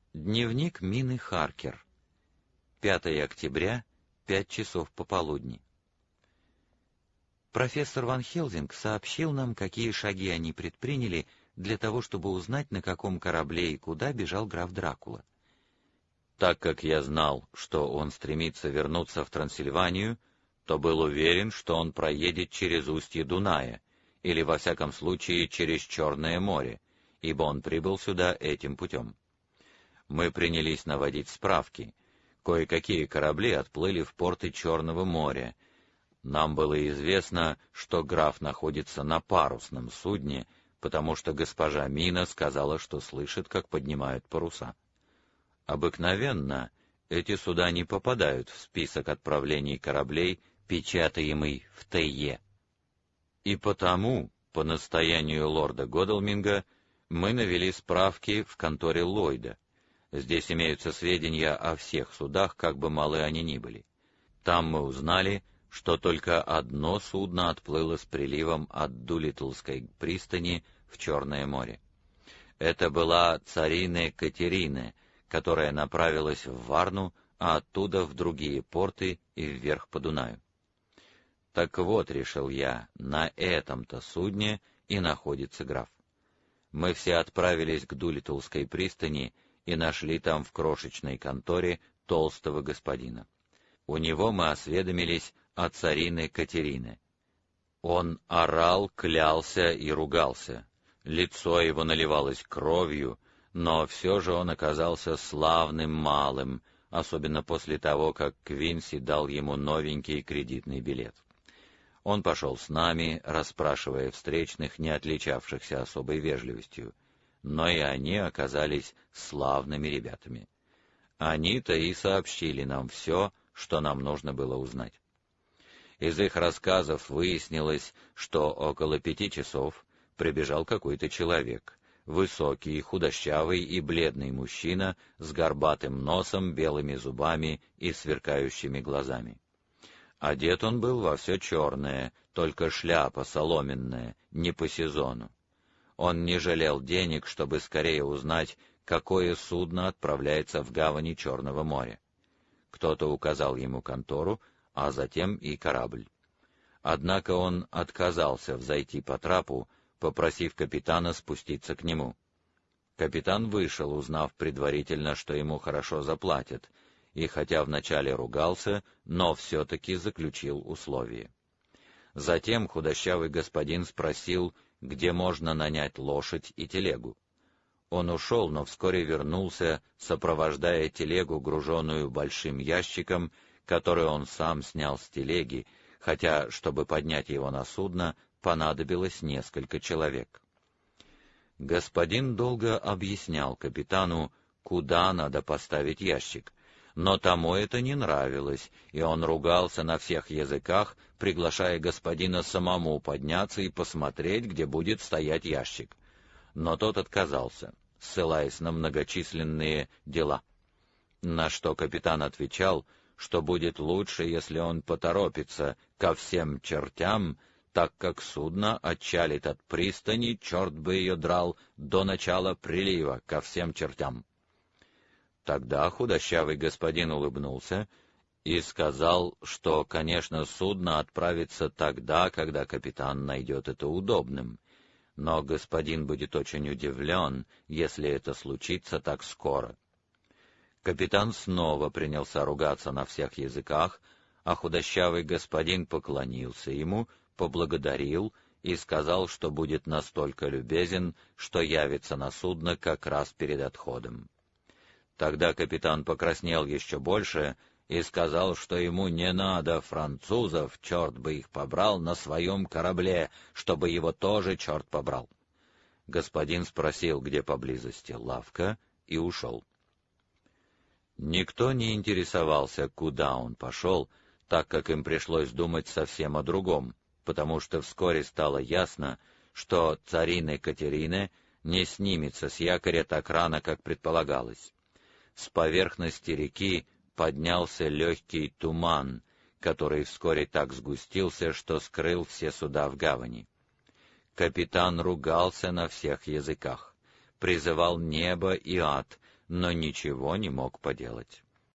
Дневник Мины Харкер. 5 октября, 5 часов пополудни. Профессор Ван Хелзинг сообщил нам, какие шаги они предприняли для того, чтобы узнать, на каком корабле и куда бежал граф Дракула. Так как я знал, что он стремится вернуться в Трансильванию, то был уверен, что он проедет через устье Дуная, или, во всяком случае, через Черное море, ибо он прибыл сюда этим путем. Мы принялись наводить справки. Кое-какие корабли отплыли в порты Черного моря. Нам было известно, что граф находится на парусном судне, потому что госпожа Мина сказала, что слышит, как поднимают паруса. Обыкновенно эти суда не попадают в список отправлений кораблей, печатаемый в Тейе. И потому, по настоянию лорда Годалминга, мы навели справки в конторе Ллойда. Здесь имеются сведения о всех судах, как бы малы они ни были. Там мы узнали, что только одно судно отплыло с приливом от Дулитлской пристани в Черное море. Это была царина Катерина, которая направилась в Варну, а оттуда в другие порты и вверх по Дунаю. Так вот, решил я, на этом-то судне и находится граф. Мы все отправились к Дулитлской пристани и нашли там в крошечной конторе толстого господина. У него мы осведомились о царине Катерине. Он орал, клялся и ругался. Лицо его наливалось кровью, но все же он оказался славным малым, особенно после того, как Квинси дал ему новенький кредитный билет. Он пошел с нами, расспрашивая встречных, не отличавшихся особой вежливостью, но и они оказались славными ребятами. Они-то и сообщили нам все, что нам нужно было узнать. Из их рассказов выяснилось, что около 5 часов прибежал какой-то человек, высокий, худощавый и бледный мужчина с горбатым носом, белыми зубами и сверкающими глазами. Одет он был во все черное, только шляпа соломенная, не по сезону. Он не жалел денег, чтобы скорее узнать, какое судно отправляется в гавани Черного моря. Кто-то указал ему контору, а затем и корабль. Однако он отказался взойти по трапу, попросив капитана спуститься к нему. Капитан вышел, узнав предварительно, что ему хорошо заплатят, и хотя вначале ругался, но все-таки заключил условие. Затем худощавый господин спросил, где можно нанять лошадь и телегу. Он ушел, но вскоре вернулся, сопровождая телегу, груженную большим ящиком, который он сам снял с телеги, хотя, чтобы поднять его на судно, понадобилось несколько человек. Господин долго объяснял капитану, куда надо поставить ящик, но тому это не нравилось, и он ругался на всех языках, приглашая господина самому подняться и посмотреть, где будет стоять ящик. Но тот отказался, ссылаясь на многочисленные дела. На что капитан отвечал, что будет лучше, если он поторопится ко всем чертям, так как судно отчалит от пристани, черт бы ее драл, до начала прилива ко всем чертям. Тогда худощавый господин улыбнулся и сказал, что, конечно, судно отправится тогда, когда капитан найдет это удобным, но господин будет очень удивлен, если это случится так скоро. Капитан снова принялся ругаться на всех языках, а худощавый господин поклонился ему, поблагодарил и сказал, что будет настолько любезен, что явится на судно как раз перед отходом. Тогда капитан покраснел еще больше и сказал, что ему не надо французов, черт бы их побрал, на своем корабле, чтобы его тоже черт побрал. Господин спросил, где поблизости лавка, и ушел. Никто не интересовался, куда он пошел, так как им пришлось думать совсем о другом, потому что вскоре стало ясно, что царина Катерина не снимется с якоря так рано, как предполагалось. С поверхности реки поднялся легкий туман, который вскоре так сгустился, что скрыл все суда в гавани. Капитан ругался на всех языках, призывал небо и ад, но ничего не мог поделать.